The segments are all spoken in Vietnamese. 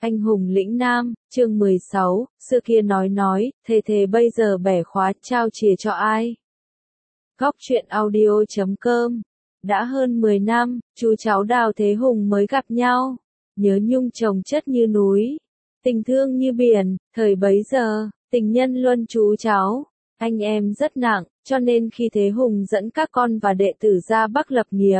Anh hùng lĩnh nam, chương 16, xưa kia nói, thề bây giờ bẻ khóa trao chìa cho ai. Góc truyện audio.com. Đã hơn 10 năm, chú cháu Đào Thế Hùng mới gặp nhau. Nhớ nhung chồng chất như núi, tình thương như biển, thời bấy giờ, tình nhân luân chú cháu. Anh em rất nặng, cho nên khi Thế Hùng dẫn các con và đệ tử ra Bắc lập nghiệp,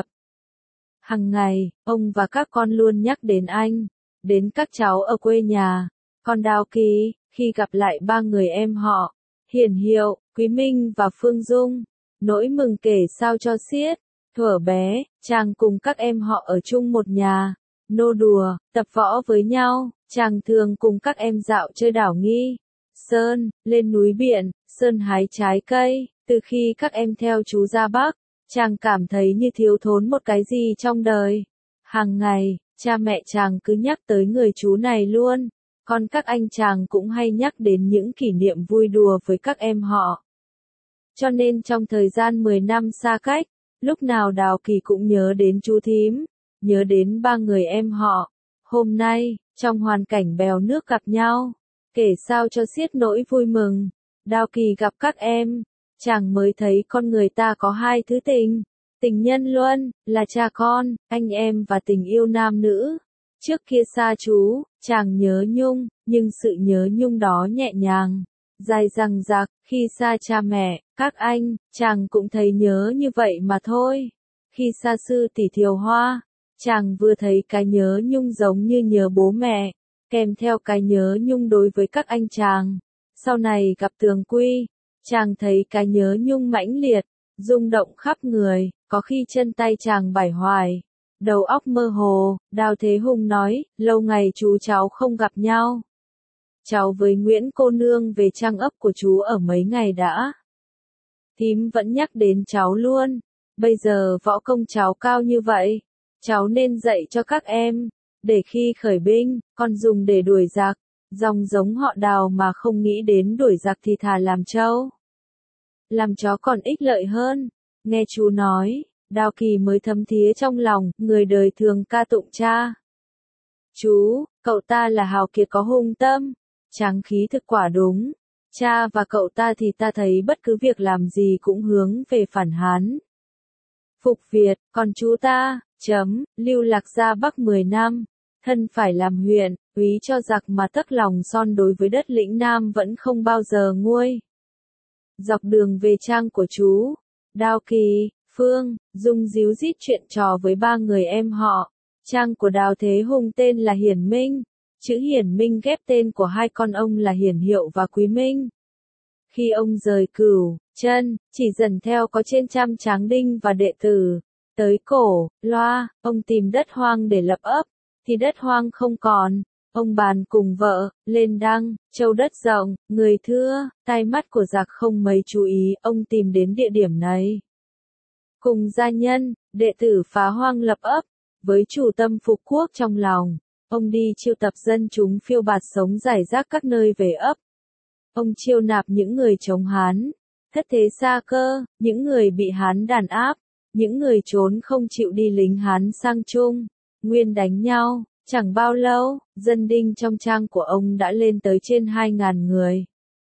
hằng ngày, ông và các con luôn nhắc đến anh, đến các cháu ở quê nhà. Còn Đào Kỳ, khi gặp lại ba người em họ, Hiển Hiệu, Quý Minh và Phương Dung, nỗi mừng kể sao cho xiết. Thuở bé, chàng cùng các em họ ở chung một nhà, nô đùa, tập võ với nhau. Chàng thường cùng các em dạo chơi đảo Nghi Sơn, lên núi biển, sơn hái trái cây. Từ khi các em theo chú ra Bắc, chàng cảm thấy như thiếu thốn một cái gì trong đời. Hàng ngày, cha mẹ chàng cứ nhắc tới người chú này luôn. Còn các anh chàng cũng hay nhắc đến những kỷ niệm vui đùa với các em họ. Cho nên trong thời gian 10 năm xa cách, lúc nào Đào Kỳ cũng nhớ đến chú thím, nhớ đến ba người em họ. Hôm nay, trong hoàn cảnh bèo nước gặp nhau, kể sao cho xiết nỗi vui mừng. Đào Kỳ gặp các em, chàng mới thấy con người ta có hai thứ tình. Tình nhân luân, là cha con, anh em và tình yêu nam nữ. Trước kia xa chú, chàng nhớ nhung, nhưng sự nhớ nhung đó nhẹ nhàng, dài dằng dặc. Khi xa cha mẹ, các anh, chàng cũng thấy nhớ như vậy mà thôi. Khi xa sư tỷ Thiều Hoa, chàng vừa thấy cái nhớ nhung giống như nhớ bố mẹ, kèm theo cái nhớ nhung đối với các anh chàng. Sau này gặp Tường Quy, chàng thấy cái nhớ nhung mãnh liệt, rung động khắp người, có khi chân tay chàng bải hoài, đầu óc mơ hồ. Đào Thế Hùng nói, lâu ngày chú cháu không gặp nhau. Cháu với Nguyễn cô nương về trang ấp của chú ở mấy ngày đã. Thím vẫn nhắc đến cháu luôn. Bây giờ võ công cháu cao như vậy, cháu nên dạy cho các em, để khi khởi binh, con dùng để đuổi giặc. Dòng giống họ Đào mà không nghĩ đến đuổi giặc thì thà làm trâu, làm chó còn ích lợi hơn. Nghe chú nói, Đào Kỳ mới thấm thía trong lòng, người đời thường ca tụng cha. Chú, cậu ta là hào kiệt có hung tâm, tráng khí thực quả đúng. Cha và cậu ta thì ta thấy bất cứ việc làm gì cũng hướng về phản Hán, phục Việt. Còn chú ta, lưu lạc ra Bắc 10 năm, thân phải làm huyện, úy cho giặc mà tấc lòng son đối với đất lĩnh Nam vẫn không bao giờ nguôi. Dọc đường về trang của chú, Đào Kỳ, Phương Dung díu dít chuyện trò với ba người em họ. Trang của Đào Thế Hùng tên là Hiển Minh, chữ Hiển Minh ghép tên của hai con ông là Hiển Hiệu và Quý Minh. Khi ông rời Cửu Chân, chỉ dần theo có trên 100 tráng đinh và đệ tử, tới Cổ Loa, ông tìm đất hoang để lập ấp, thì đất hoang không còn. Ông bàn cùng vợ, lên Đăng, châu đất rộng, người thưa, tai mắt của giặc không mấy chú ý, ông tìm đến địa điểm này. Cùng gia nhân, đệ tử phá hoang lập ấp, với chủ tâm phục quốc trong lòng, ông đi chiêu tập dân chúng phiêu bạt sống rải rác các nơi về ấp. Ông chiêu nạp những người chống Hán, thất thế xa cơ, những người bị Hán đàn áp, những người trốn không chịu đi lính Hán sang Trung, Nguyên đánh nhau. Chẳng bao lâu, dân đinh trong trang của ông đã lên tới trên 2.000 người.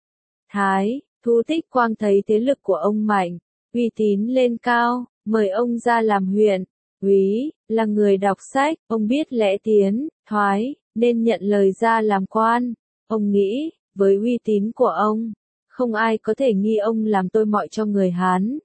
Thái, Thu Thích Quang thấy thế lực của ông mạnh, uy tín lên cao, mời ông ra làm huyện. Úy, là người đọc sách, ông biết lẽ tiến, thoái, nên nhận lời ra làm quan. Ông nghĩ, với uy tín của ông, không ai có thể nghi ông làm tôi mọi cho người Hán.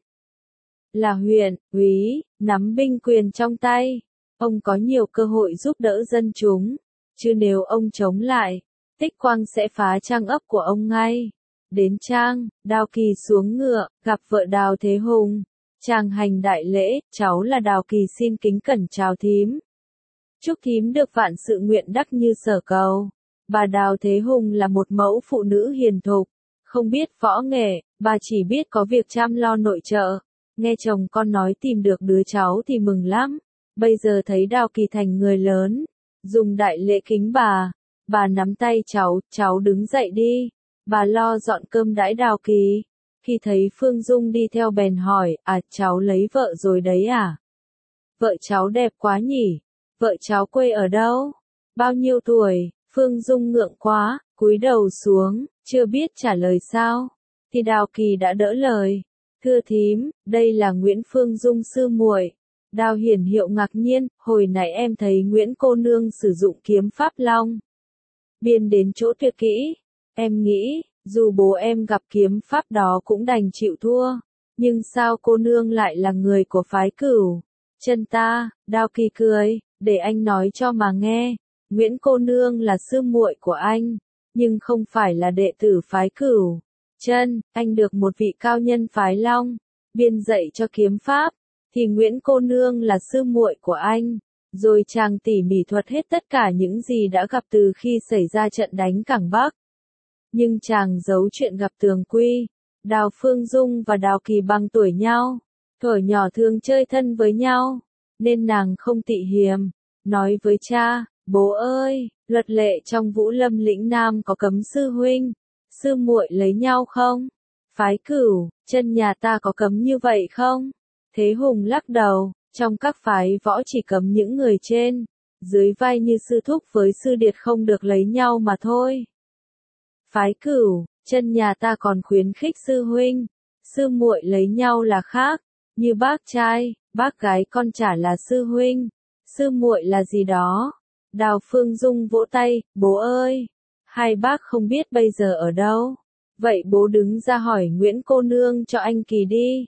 Là huyện, úy, nắm binh quyền trong tay, ông có nhiều cơ hội giúp đỡ dân chúng, chứ nếu ông chống lại, Tích Quang sẽ phá trang ấp của ông ngay. Đến trang, Đào Kỳ xuống ngựa, gặp vợ Đào Thế Hùng. Chàng hành đại lễ, cháu là Đào Kỳ xin kính cẩn chào thím. Chúc thím được vạn sự nguyện đắc như sở cầu. Bà Đào Thế Hùng là một mẫu phụ nữ hiền thục, không biết võ nghệ, bà chỉ biết có việc chăm lo nội trợ. Nghe chồng con nói tìm được đứa cháu thì mừng lắm. Bây giờ thấy Đào Kỳ thành người lớn, dùng đại lễ kính bà nắm tay cháu đứng dậy đi. Bà lo dọn cơm đãi Đào Kỳ. Khi thấy Phương Dung đi theo bèn hỏi, cháu lấy vợ rồi đấy à? Vợ cháu đẹp quá nhỉ? Vợ cháu quê ở đâu? Bao nhiêu tuổi? Phương Dung ngượng quá, cúi đầu xuống, chưa biết trả lời sao. Thì Đào Kỳ đã đỡ lời. Thưa thím, đây là Nguyễn Phương Dung sư muội. Đào Hiển Hiệu ngạc nhiên, hồi nãy em thấy Nguyễn cô nương sử dụng kiếm pháp long biên đến chỗ tuyệt kỹ. Em nghĩ, dù bố em gặp kiếm pháp đó cũng đành chịu thua. Nhưng sao cô nương lại là người của phái Cửu Chân ta? Đào Kỳ cười, để anh nói cho mà nghe. Nguyễn cô nương là sư muội của anh, nhưng không phải là đệ tử phái Cửu Chân. Anh được một vị cao nhân phái Long biên dạy cho kiếm pháp, thì Nguyễn cô nương là sư muội của anh. Rồi chàng tỉ mỉ thuật hết tất cả những gì đã gặp từ khi xảy ra trận đánh Cảng Bắc. Nhưng chàng giấu chuyện gặp Tường Quy. Đào Phương Dung và Đào Kỳ bằng tuổi nhau, thuở nhỏ thường chơi thân với nhau, nên nàng không tị hiềm, nói với cha, bố ơi, luật lệ trong Vũ Lâm lĩnh Nam có cấm sư huynh, sư muội lấy nhau không? Phái Cửu Chân nhà ta có cấm như vậy không? Thế Hùng lắc đầu, trong các phái võ chỉ cấm những người trên dưới vai như sư thúc với sư điệt không được lấy nhau mà thôi. Phái Cửu Chân nhà ta còn khuyến khích sư huynh, sư muội lấy nhau là khác, như bác trai, bác gái con chả là sư huynh, sư muội là gì đó. Đào Phương Dung vỗ tay, bố ơi, hai bác không biết bây giờ ở đâu. Vậy bố đứng ra hỏi Nguyễn cô nương cho anh Kỳ đi.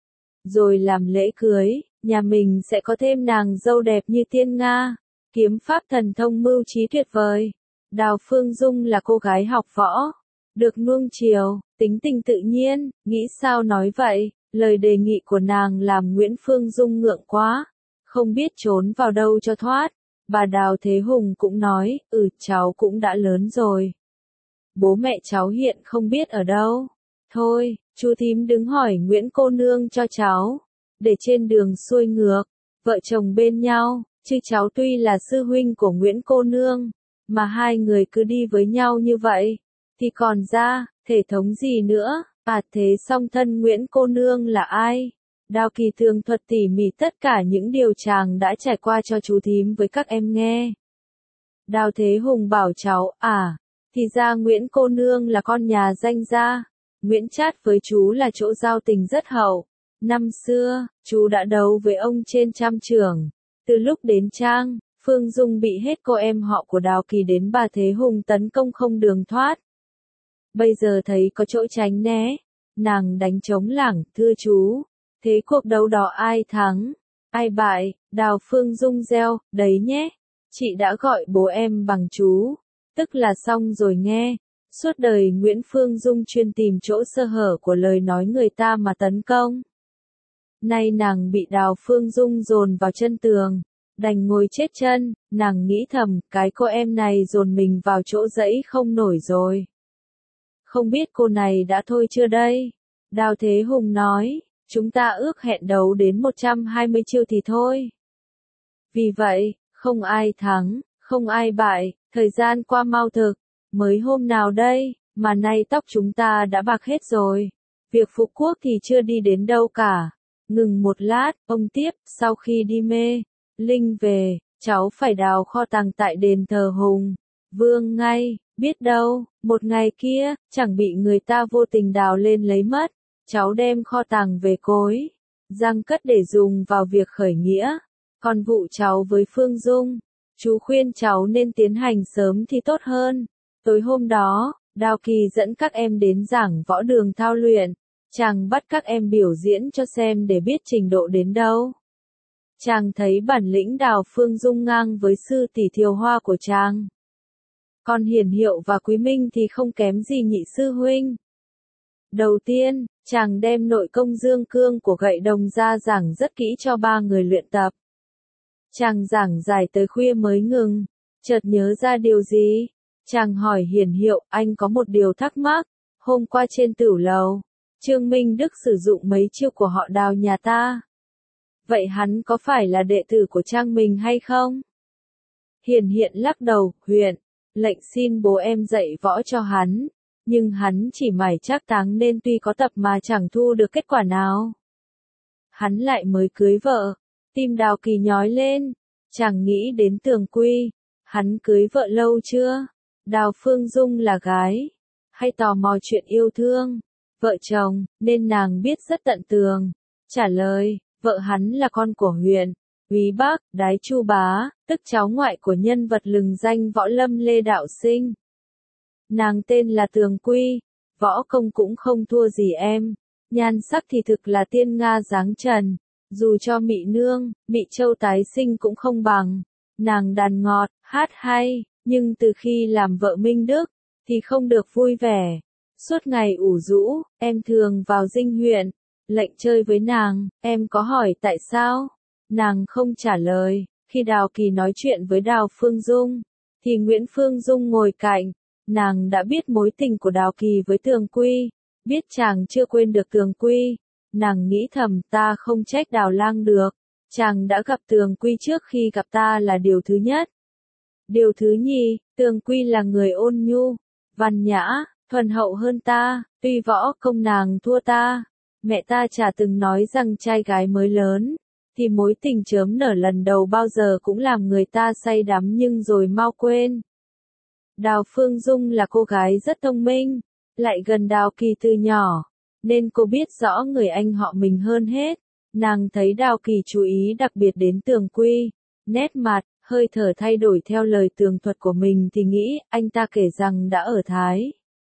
Rồi làm lễ cưới, nhà mình sẽ có thêm nàng dâu đẹp như tiên Nga. Kiếm pháp thần thông mưu trí tuyệt vời. Đào Phương Dung là cô gái học võ, được nuông chiều, tính tình tự nhiên, nghĩ sao nói vậy. Lời đề nghị của nàng làm Nguyễn Phương Dung ngượng quá, không biết trốn vào đâu cho thoát. Bà Đào Thế Hùng cũng nói, cháu cũng đã lớn rồi. Bố mẹ cháu hiện không biết ở đâu. Thôi, chú thím đứng hỏi Nguyễn cô nương cho cháu, để trên đường xuôi ngược, vợ chồng bên nhau, chứ cháu tuy là sư huynh của Nguyễn cô nương, mà hai người cứ đi với nhau như vậy, thì còn ra, thể thống gì nữa. Thế song thân Nguyễn cô nương là ai? Đào Kỳ tường thuật tỉ mỉ tất cả những điều chàng đã trải qua cho chú thím với các em nghe. Đào Thế Hùng bảo cháu, thì ra Nguyễn cô nương là con nhà danh gia. Nguyễn Trát với chú là chỗ giao tình rất hậu. Năm xưa, chú đã đấu với ông trên trăm chưởng. Từ lúc đến Trang, Phương Dung bị hết cô em họ của Đào Kỳ đến bà Thế Hùng tấn công không đường thoát. Bây giờ thấy có chỗ tránh né, nàng đánh trống lảng, thưa chú. Thế cuộc đấu đó ai thắng, ai bại? Đào Phương Dung reo, đấy nhé. Chị đã gọi bố em bằng chú, tức là xong rồi nghe. Suốt đời Nguyễn Phương Dung chuyên tìm chỗ sơ hở của lời nói người ta mà tấn công. Nay nàng bị Đào Phương Dung dồn vào chân tường, đành ngồi chết chân. Nàng nghĩ thầm, cái cô em này dồn mình vào chỗ dẫy không nổi rồi. Không biết cô này đã thôi chưa đây? Đào Thế Hùng nói, chúng ta ước hẹn đấu đến 120 chiêu thì thôi. Vì vậy, không ai thắng, không ai bại, thời gian qua mau thực. Mới hôm nào đây, mà nay tóc chúng ta đã bạc hết rồi. Việc phục quốc thì chưa đi đến đâu cả. Ngừng một lát, ông tiếp, sau khi đi mê linh về, cháu phải đào kho tàng tại đền thờ Hùng Vương ngay, biết đâu, một ngày kia, chẳng bị người ta vô tình đào lên lấy mất. Cháu đem kho tàng về cối giang cất để dùng vào việc khởi nghĩa. Còn vụ cháu với Phương Dung, chú khuyên cháu nên tiến hành sớm thì tốt hơn. Tối hôm đó, Đào Kỳ dẫn các em đến giảng võ đường thao luyện. Chàng bắt các em biểu diễn cho xem để biết trình độ đến đâu. Chàng thấy bản lĩnh Đào Phương Dung ngang với sư tỷ Thiều Hoa của chàng. Còn Hiển Hiệu và Quý Minh thì không kém gì nhị sư huynh. Đầu tiên, chàng đem nội công dương cương của gậy đồng ra giảng rất kỹ cho ba người luyện tập. Chàng giảng dài tới khuya mới ngừng, chợt nhớ ra điều gì. Chàng hỏi Hiển Hiệu, anh có một điều thắc mắc. Hôm qua trên tửu lầu, Trương Minh Đức sử dụng mấy chiêu của họ Đào nhà ta. Vậy hắn có phải là đệ tử của Trang mình hay không? Hiển Hiện lắc đầu, huyện, lệnh xin bố em dạy võ cho hắn. Nhưng hắn chỉ mải trác táng nên tuy có tập mà chẳng thu được kết quả nào. Hắn lại mới cưới vợ. Tim Đào Kỳ nhói lên. Chàng nghĩ đến Tường Quy. Hắn cưới vợ lâu chưa? Đào Phương Dung là gái. Hay tò mò chuyện yêu thương? Vợ chồng, nên nàng biết rất tận tường. Trả lời, vợ hắn là con của huyện Úy Bắc, Đái Chu Bá, tức cháu ngoại của nhân vật lừng danh võ lâm Lê Đạo Sinh. Nàng tên là Tường Quy, võ công cũng không thua gì em. Nhan sắc thì thực là tiên nga dáng trần. Dù cho Mị Nương, Mị Châu tái sinh cũng không bằng. Nàng đàn ngọt, hát hay, nhưng từ khi làm vợ Minh Đức, thì không được vui vẻ. Suốt ngày ủ rũ, em thường vào dinh huyện, lệnh chơi với nàng, em có hỏi tại sao? Nàng không trả lời. Khi Đào Kỳ nói chuyện với Đào Phương Dung, thì Nguyễn Phương Dung ngồi cạnh. Nàng đã biết mối tình của Đào Kỳ với Tường Quy, biết chàng chưa quên được Tường Quy. Nàng nghĩ thầm, ta không trách Đào Lang được, chàng đã gặp Tường Quy trước khi gặp ta là điều thứ nhất. Điều thứ nhì, Tường Quy là người ôn nhu, văn nhã, thuần hậu hơn ta, tuy võ công nàng thua ta. Mẹ ta chả từng nói rằng trai gái mới lớn, thì mối tình chớm nở lần đầu bao giờ cũng làm người ta say đắm nhưng rồi mau quên. Đào Phương Dung là cô gái rất thông minh, lại gần Đào Kỳ từ nhỏ, nên cô biết rõ người anh họ mình hơn hết. Nàng thấy Đào Kỳ chú ý đặc biệt đến Tường Quy, nét mặt, hơi thở thay đổi theo lời tường thuật của mình thì nghĩ anh ta kể rằng đã ở Thái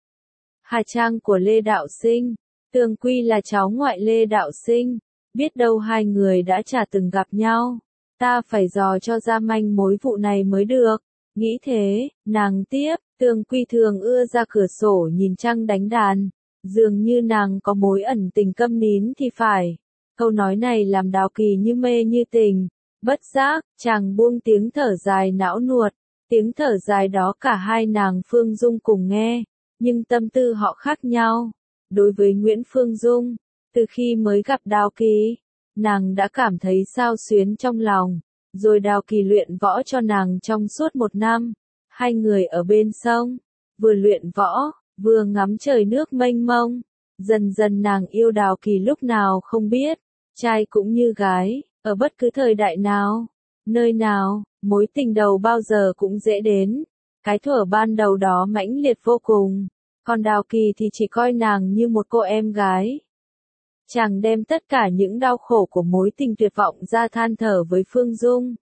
Hà Trang của Lê Đạo Sinh. Tường Quy là cháu ngoại Lê Đạo Sinh, biết đâu hai người đã chả từng gặp nhau. Ta phải dò cho ra manh mối vụ này mới được. Nghĩ thế, nàng tiếp, Tường Quy thường ưa ra cửa sổ nhìn trăng đánh đàn. Dường như nàng có mối ẩn tình câm nín thì phải. Câu nói này làm Đào Kỳ như mê như tình. Bất giác, chàng buông tiếng thở dài não nuột. Tiếng thở dài đó cả hai nàng Phương Dung cùng nghe, nhưng tâm tư họ khác nhau. Đối với Nguyễn Phương Dung, từ khi mới gặp Đào Kỳ, nàng đã cảm thấy xao xuyến trong lòng. Rồi Đào Kỳ luyện võ cho nàng trong suốt 1 năm. Hai người ở bên sông, vừa luyện võ, vừa ngắm trời nước mênh mông. Dần dần nàng yêu Đào Kỳ lúc nào không biết, trai cũng như gái, ở bất cứ thời đại nào, nơi nào, mối tình đầu bao giờ cũng dễ đến. Cái thuở ban đầu đó mãnh liệt vô cùng, còn Đào Kỳ thì chỉ coi nàng như một cô em gái. Chàng đem tất cả những đau khổ của mối tình tuyệt vọng ra than thở với Phương Dung.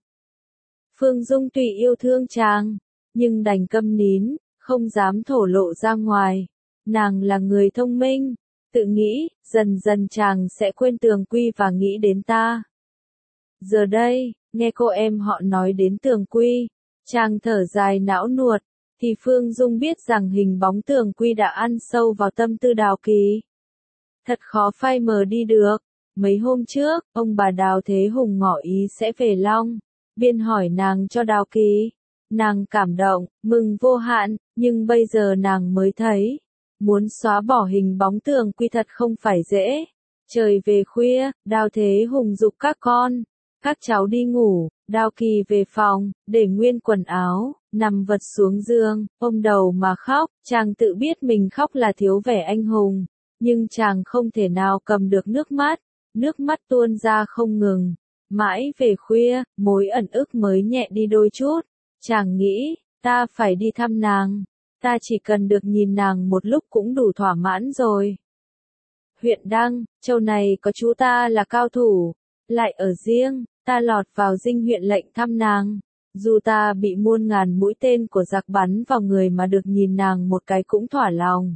Phương Dung tuy yêu thương chàng, nhưng đành câm nín, không dám thổ lộ ra ngoài. Nàng là người thông minh, tự nghĩ, dần dần chàng sẽ quên Tường Quy và nghĩ đến ta. Giờ đây, nghe cô em họ nói đến Tường Quy, chàng thở dài não nuột, thì Phương Dung biết rằng hình bóng Tường Quy đã ăn sâu vào tâm tư Đào Kỳ. Thật khó phai mờ đi được. Mấy hôm trước, ông bà Đào Thế Hùng ngỏ ý sẽ về Long Biên hỏi nàng cho Đào Kỳ. Nàng cảm động, mừng vô hạn, nhưng bây giờ nàng mới thấy, muốn xóa bỏ hình bóng Tường Quy thật không phải dễ. Trời về khuya, Đào Thế Hùng giục các cháu đi ngủ. Đào Kỳ về phòng, để nguyên quần áo, nằm vật xuống giường, ôm đầu mà khóc. Chàng tự biết mình khóc là thiếu vẻ anh hùng, nhưng chàng không thể nào cầm được nước mắt tuôn ra không ngừng. Mãi về khuya, mối ẩn ức mới nhẹ đi đôi chút. Chàng nghĩ, ta phải đi thăm nàng, ta chỉ cần được nhìn nàng một lúc cũng đủ thỏa mãn rồi. Huyện Đăng, châu này có chú ta là cao thủ, lại ở riêng, ta lọt vào dinh huyện lệnh thăm nàng. Dù ta bị muôn ngàn mũi tên của giặc bắn vào người mà được nhìn nàng một cái cũng thỏa lòng.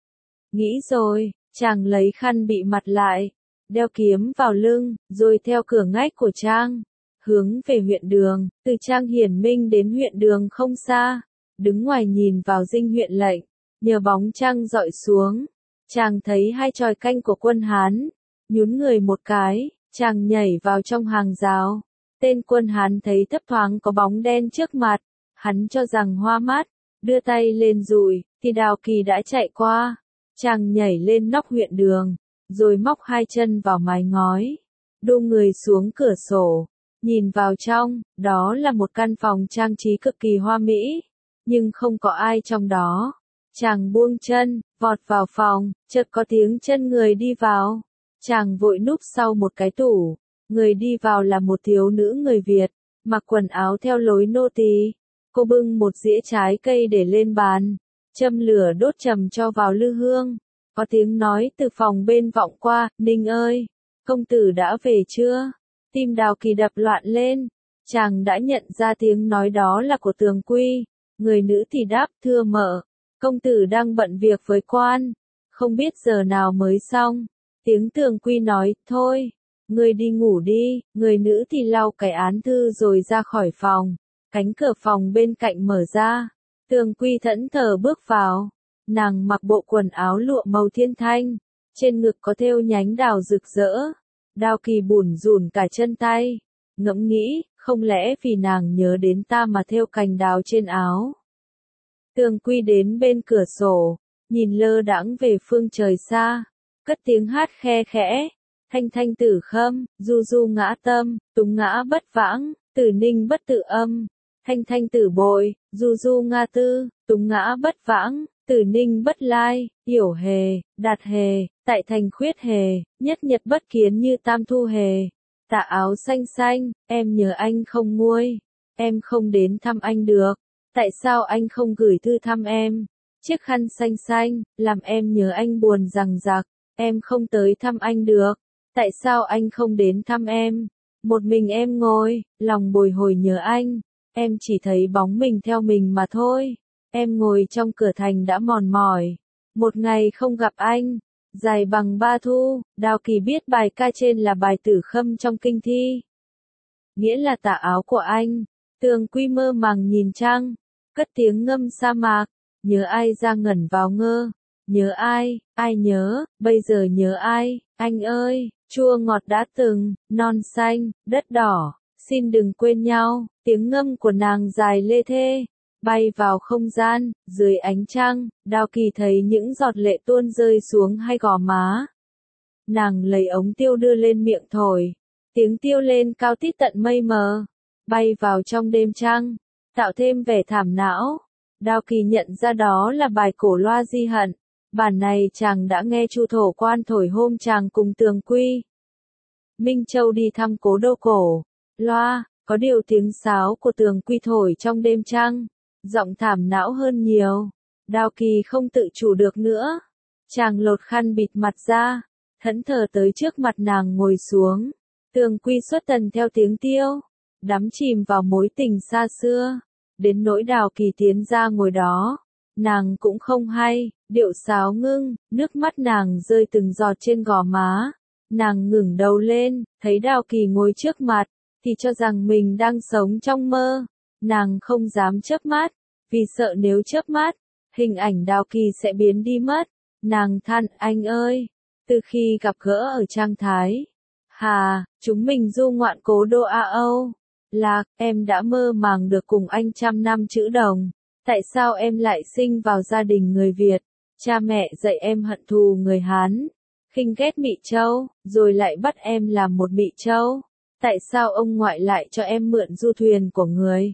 Nghĩ rồi, chàng lấy khăn bị mặt lại, đeo kiếm vào lưng, rồi theo cửa ngách của Trang, hướng về huyện Đường. Từ Trang Hiển Minh đến huyện Đường không xa, đứng ngoài nhìn vào dinh huyện lệnh, nhờ bóng trăng dọi xuống, chàng thấy hai chòi canh của quân Hán, nhún người một cái, chàng nhảy vào trong hàng rào. Tên quân Hán thấy thấp thoáng có bóng đen trước mặt, hắn cho rằng hoa mắt, đưa tay lên dụi, thì Đào Kỳ đã chạy qua. Chàng nhảy lên nóc huyện Đường, rồi móc hai chân vào mái ngói, đu người xuống cửa sổ, nhìn vào trong. Đó là một căn phòng trang trí cực kỳ hoa mỹ, nhưng không có ai trong đó. Chàng buông chân, vọt vào phòng, chợt có tiếng chân người đi vào. Chàng vội núp sau một cái tủ. Người đi vào là một thiếu nữ người Việt, mặc quần áo theo lối nô tỳ. Cô bưng một dĩa trái cây để lên bàn, châm lửa đốt trầm cho vào lư hương. Có tiếng nói từ phòng bên vọng qua, Ninh ơi, công tử đã về chưa? Tim Đào Kỳ đập loạn lên, chàng đã nhận ra tiếng nói đó là của Tường Quy. Người nữ thì đáp, thưa mợ, công tử đang bận việc với quan, không biết giờ nào mới xong. Tiếng Tường Quy nói, thôi, người đi ngủ đi. Người nữ thì lau cái án thư rồi ra khỏi phòng. Cánh cửa phòng bên cạnh mở ra, Tường Quy thẫn thờ bước vào. Nàng mặc bộ quần áo lụa màu thiên thanh, trên ngực có thêu nhánh đào rực rỡ. Đào Kỳ bủn rủn cả chân tay, ngẫm nghĩ, không lẽ vì nàng nhớ đến ta mà thêu cành đào trên áo. Tường Quy đến bên cửa sổ, nhìn lơ đãng về phương trời xa, cất tiếng hát khe khẽ, thanh thanh tử khâm, du du ngã tâm, túng ngã bất vãng, tử ninh bất tự âm, thanh thanh tử bội, du du nga tư, túng ngã bất vãng, tử ninh bất lai, yểu hề, đạt hề, tại thành khuyết hề, nhất nhật bất kiến như tam thu hề. Tà áo xanh xanh, em nhớ anh không nguôi, em không đến thăm anh được, tại sao anh không gửi thư thăm em? Chiếc khăn xanh xanh, làm em nhớ anh buồn rằng rạc, em không tới thăm anh được, tại sao anh không đến thăm em? Một mình em ngồi, lòng bồi hồi nhớ anh, em chỉ thấy bóng mình theo mình mà thôi. Em ngồi trong cửa thành đã mòn mỏi, một ngày không gặp anh, dài bằng ba thu. Đào Kỳ biết bài ca trên là bài Tử Khâm trong kinh thi, nghĩa là tà áo của anh. Tường Quy mơ màng nhìn trăng, cất tiếng ngâm sa mạc, nhớ ai ra ngẩn vào ngơ, nhớ ai, ai nhớ, bây giờ nhớ ai, anh ơi, chua ngọt đã từng, non xanh, đất đỏ, xin đừng quên nhau. Tiếng ngâm của nàng dài lê thê, bay vào không gian. Dưới ánh trăng, Đào Kỳ thấy những giọt lệ tuôn rơi xuống hai gò má. Nàng lấy ống tiêu đưa lên miệng thổi, tiếng tiêu lên cao tít tận mây mờ, bay vào trong đêm trăng, tạo thêm vẻ thảm não. Đào Kỳ nhận ra đó là bài cổ loa di hận, bản này chàng đã nghe Chu Thổ Quan thổi hôm chàng cùng Tường Quy Minh Châu đi thăm cố đô cổ. Loa, có điều tiếng sáo của Tường Quy thổi trong đêm trăng, giọng thảm não hơn nhiều. Đào Kỳ không tự chủ được nữa, chàng lột khăn bịt mặt ra, thẫn thờ tới trước mặt nàng ngồi xuống. Tường Quy xuất tần theo tiếng tiêu, đắm chìm vào mối tình xa xưa, đến nỗi Đào Kỳ tiến ra ngồi đó, nàng cũng không hay. Điệu sáo ngưng, nước mắt nàng rơi từng giọt trên gò má. Nàng ngẩng đầu lên, thấy Đào Kỳ ngồi trước mặt, thì cho rằng mình đang sống trong mơ. Nàng không dám chớp mắt, vì sợ nếu chớp mắt, hình ảnh Đào Kỳ sẽ biến đi mất. Nàng than, anh ơi, từ khi gặp gỡ ở Trang Thái Hà, chúng mình du ngoạn cố đô A Âu Lạc, em đã mơ màng được cùng anh 100 năm chữ đồng. Tại sao em lại sinh vào gia đình người Việt? Cha mẹ dạy em hận thù người Hán, khinh ghét Mị Châu, rồi lại bắt em làm một Mị Châu. Tại sao ông ngoại lại cho em mượn du thuyền của người,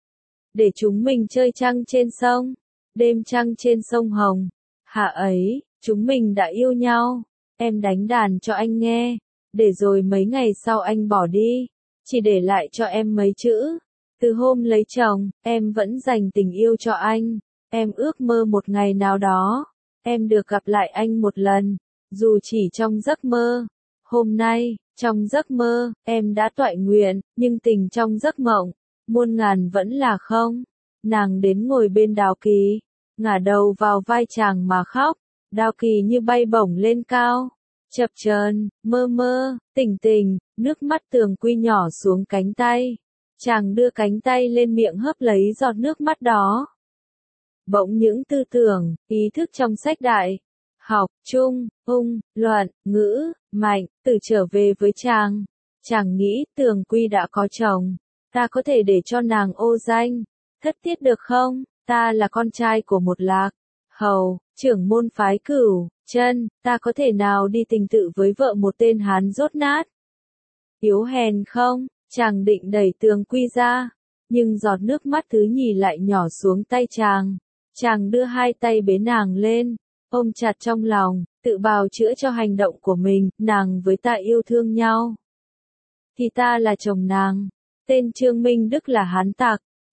để chúng mình chơi trăng trên sông, đêm trăng trên sông Hồng? Hạ ấy, chúng mình đã yêu nhau, em đánh đàn cho anh nghe, để rồi mấy ngày sau anh bỏ đi, chỉ để lại cho em mấy chữ. Từ hôm lấy chồng, em vẫn dành tình yêu cho anh. Em ước mơ một ngày nào đó, em được gặp lại anh một lần, dù chỉ trong giấc mơ. Hôm nay, trong giấc mơ, em đã toại nguyện, nhưng tình trong giấc mộng, muôn ngàn vẫn là không. Nàng đến ngồi bên Đào Kỳ, ngả đầu vào vai chàng mà khóc. Đào Kỳ như bay bổng lên cao, chập chờn, mơ mơ, tỉnh tỉnh, nước mắt Tường Quy nhỏ xuống cánh tay. Chàng đưa cánh tay lên miệng hớp lấy giọt nước mắt đó. Bỗng những tư tưởng, ý thức trong sách đại học, trung, ung, luận, ngữ, mạnh, từ trở về với chàng. Chàng nghĩ Tường Quy đã có chồng, ta có thể để cho nàng ô danh, thất tiết được không? Ta là con trai của một lạc hầu, trưởng môn phái Cửu Chân, ta có thể nào đi tình tự với vợ một tên Hán dốt nát, yếu hèn không? Chàng định đẩy Tường Quy ra, nhưng giọt nước mắt thứ nhì lại nhỏ xuống tay chàng. Chàng đưa hai tay bế nàng lên, ôm chặt trong lòng, tự bào chữa cho hành động của mình. Nàng với ta yêu thương nhau, thì ta là chồng nàng. Tên Trương Minh Đức là Hán tặc,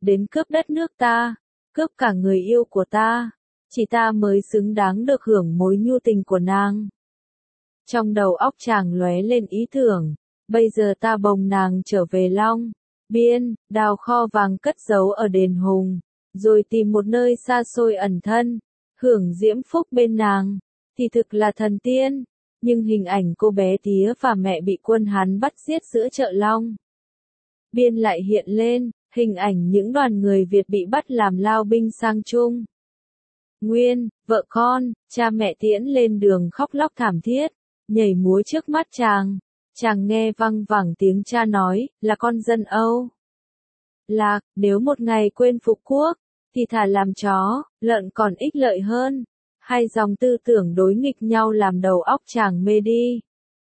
đến cướp đất nước ta, cướp cả người yêu của ta, chỉ ta mới xứng đáng được hưởng mối nhu tình của nàng. Trong đầu óc chàng lóe lên ý tưởng, bây giờ ta bồng nàng trở về Long Biên, đào kho vàng cất giấu ở đền Hùng, rồi tìm một nơi xa xôi ẩn thân, hưởng diễm phúc bên nàng, thì thực là thần tiên. Nhưng hình ảnh cô bé tía và mẹ bị quân Hán bắt giết giữa chợ Long Biên lại hiện lên, hình ảnh những đoàn người Việt bị bắt làm lao binh sang Trung Nguyên, vợ con, cha mẹ tiễn lên đường khóc lóc thảm thiết, nhảy múa trước mắt chàng. Chàng nghe văng vẳng tiếng cha nói, là con dân Âu Lạc, nếu một ngày quên phục quốc, thì thà làm chó, lợn còn ích lợi hơn. Hai dòng tư tưởng đối nghịch nhau làm đầu óc chàng mê đi.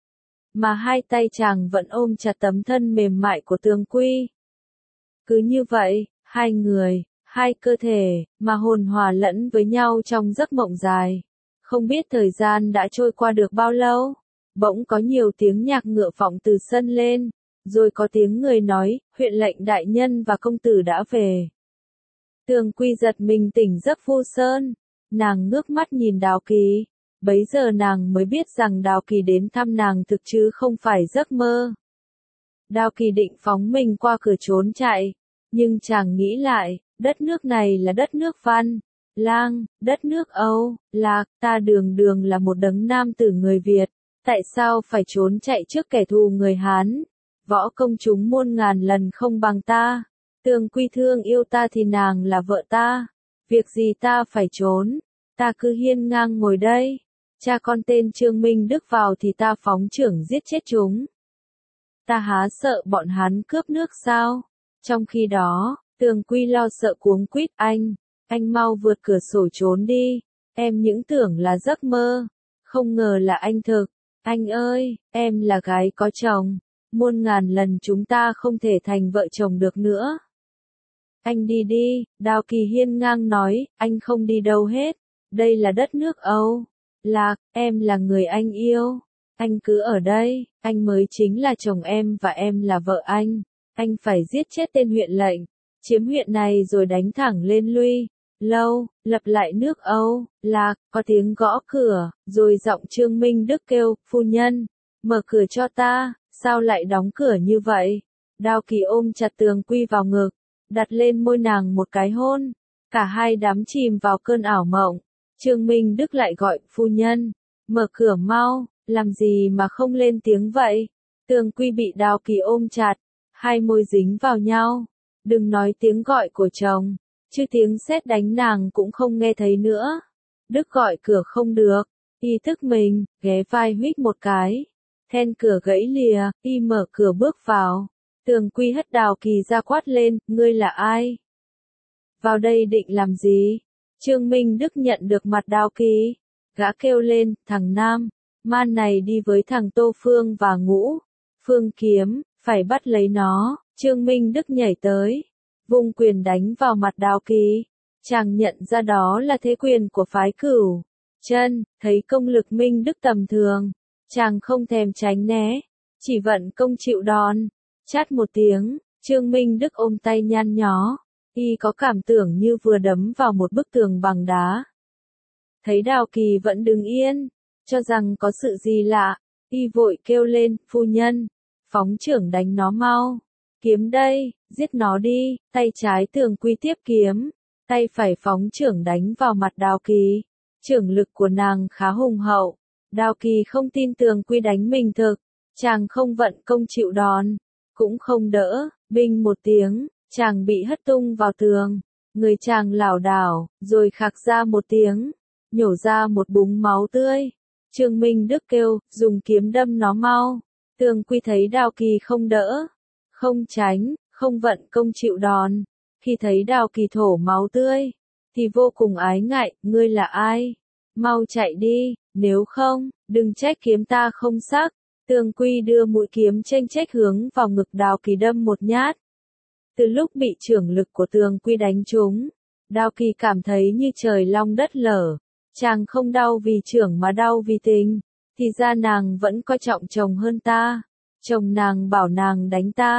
Mà hai tay chàng vẫn ôm chặt tấm thân mềm mại của Tường Quy. Cứ như vậy, hai người, hai cơ thể, mà hồn hòa lẫn với nhau trong giấc mộng dài. Không biết thời gian đã trôi qua được bao lâu, bỗng có nhiều tiếng nhạc ngựa vọng từ sân lên, rồi có tiếng người nói, huyện lệnh đại nhân và công tử đã về. Tường Quy giật mình tỉnh giấc vu sơn, nàng ngước mắt nhìn Đào Kỳ, bấy giờ nàng mới biết rằng Đào Kỳ đến thăm nàng thực chứ không phải giấc mơ. Đào Kỳ định phóng mình qua cửa trốn chạy, nhưng chàng nghĩ lại, đất nước này là đất nước Văn Lang, đất nước Âu Lạc, ta đường đường là một đấng nam tử người Việt, tại sao phải trốn chạy trước kẻ thù người Hán? Võ công chúng muôn ngàn lần không bằng ta. Tường Quy thương yêu ta thì nàng là vợ ta. Việc gì ta phải trốn? Ta cứ hiên ngang ngồi đây. Cha con tên Trương Minh Đức vào thì ta phóng chưởng giết chết chúng. Ta há sợ bọn Hán cướp nước sao? Trong khi đó, Tường Quy lo sợ cuống quýt, anh mau vượt cửa sổ trốn đi. Em những tưởng là giấc mơ, không ngờ là anh thực. Anh ơi, em là gái có chồng, muôn ngàn lần chúng ta không thể thành vợ chồng được nữa. Anh đi đi, Đào Kỳ hiên ngang nói, anh không đi đâu hết, đây là đất nước Âu Lạc, em là người anh yêu, anh cứ ở đây, anh mới chính là chồng em và em là vợ anh phải giết chết tên huyện lệnh, chiếm huyện này rồi đánh thẳng lên Luy Lâu, lập lại nước Âu Lạc. Có tiếng gõ cửa, rồi giọng Trương Minh Đức kêu, phu nhân, mở cửa cho ta, sao lại đóng cửa như vậy? Đào Kỳ ôm chặt Tường Quy vào ngực, đặt lên môi nàng một cái hôn, cả hai đắm chìm vào cơn ảo mộng. Trương Minh Đức lại gọi, phu nhân, mở cửa mau, làm gì mà không lên tiếng vậy? Tường Quy bị Đào Kỳ ôm chặt, hai môi dính vào nhau, đừng nói tiếng gọi của chồng, chứ tiếng sét đánh nàng cũng không nghe thấy nữa. Đức gọi cửa không được, y thức mình, ghé vai huýt một cái, then cửa gãy lìa, y mở cửa bước vào. Tường Quy hất Đào Kỳ ra quát lên, ngươi là ai? Vào đây định làm gì? Trương Minh Đức nhận được mặt Đào Kỳ, gã kêu lên, thằng Nam, man này đi với thằng Tô Phương và Ngũ Phương Kiếm, phải bắt lấy nó. Trương Minh Đức nhảy tới, vung quyền đánh vào mặt Đào Kỳ. Chàng nhận ra đó là thế quyền của phái Cửu Chân, thấy công lực Minh Đức tầm thường, chàng không thèm tránh né, chỉ vận công chịu đòn. Chát một tiếng, Trương Minh Đức ôm tay nhăn nhó, y có cảm tưởng như vừa đấm vào một bức tường bằng đá. Thấy Đào Kỳ vẫn đứng yên, cho rằng có sự gì lạ, y vội kêu lên, phu nhân, phóng chưởng đánh nó mau. Kiếm đây, giết nó đi. Tay trái Tường Quy tiếp kiếm, tay phải phóng chưởng đánh vào mặt Đào Kỳ. Chưởng lực của nàng khá hùng hậu. Đào Kỳ không tin Tường Quy đánh mình thực, chàng không vận công chịu đòn, cũng không đỡ, binh một tiếng, chàng bị hất tung vào tường. Người chàng lảo đảo, rồi khạc ra một tiếng, nhổ ra một búng máu tươi. Trương Minh Đức kêu, dùng kiếm đâm nó mau. Tường Quy thấy Đào Kỳ không đỡ, không tránh, không vận công chịu đòn. Khi thấy Đào Kỳ thổ máu tươi, thì vô cùng ái ngại, ngươi là ai? Mau chạy đi, nếu không, đừng trách kiếm ta không sắc. Tường Quy đưa mũi kiếm chênh chách hướng vào ngực Đào Kỳ đâm một nhát. Từ lúc bị chưởng lực của Tường Quy đánh trúng, Đào Kỳ cảm thấy như trời long đất lở. Chàng không đau vì chưởng mà đau vì tình. Thì ra nàng vẫn coi trọng chồng hơn ta. Chồng nàng bảo nàng đánh ta,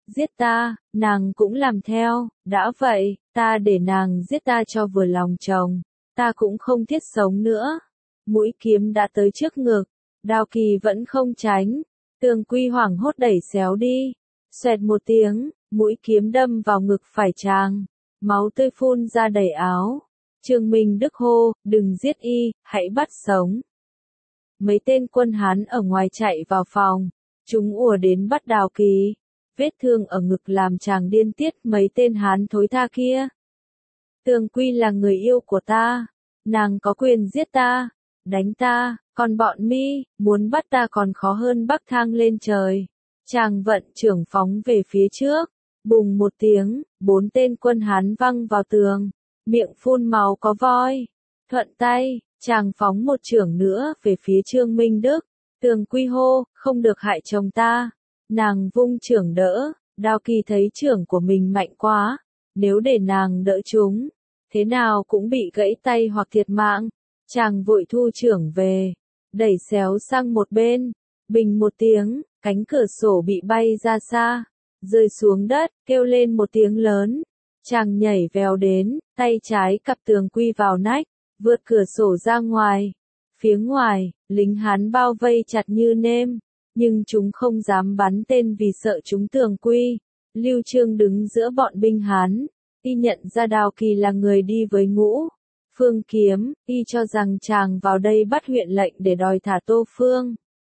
giết ta, nàng cũng làm theo, đã vậy, ta để nàng giết ta cho vừa lòng chồng, ta cũng không thiết sống nữa. Mũi kiếm đã tới trước ngực, Đao Kỳ vẫn không tránh, Tường Quy hoảng hốt đẩy xéo đi, xoẹt một tiếng, mũi kiếm đâm vào ngực phải chàng, máu tươi phun ra đầy áo. Trương Minh Đức hô, đừng giết y, hãy bắt sống. Mấy tên quân Hán ở ngoài chạy vào phòng, chúng ùa đến bắt Đao Kỳ. Vết thương ở ngực làm chàng điên tiết mấy tên Hán thối tha kia. Tường Quy là người yêu của ta, nàng có quyền giết ta, đánh ta, còn bọn mi, muốn bắt ta còn khó hơn bắc thang lên trời. Chàng vận trưởng phóng về phía trước, bùng một tiếng, 4 tên quân Hán văng vào tường, miệng phun máu có voi. Thuận tay, chàng phóng một chưởng nữa về phía Trương Minh Đức. Tường Quy hô, không được hại chồng ta. Nàng vung chưởng đỡ, Đao Kỳ thấy chưởng của mình mạnh quá, nếu để nàng đỡ chúng, thế nào cũng bị gãy tay hoặc thiệt mạng. Chàng vội thu chưởng về, đẩy xéo sang một bên, bình một tiếng, cánh cửa sổ bị bay ra xa, rơi xuống đất, kêu lên một tiếng lớn. Chàng nhảy vèo đến, tay trái cặp Tường Quy vào nách, vượt cửa sổ ra ngoài. Phía ngoài, lính Hán bao vây chặt như nêm, nhưng chúng không dám bắn tên vì sợ chúng Tường Quy. Lưu Trương đứng giữa bọn binh Hán, y nhận ra Đao Kỳ là người đi với Ngũ Phương Kiếm, y cho rằng chàng vào đây bắt huyện lệnh để đòi thả Tô Phương.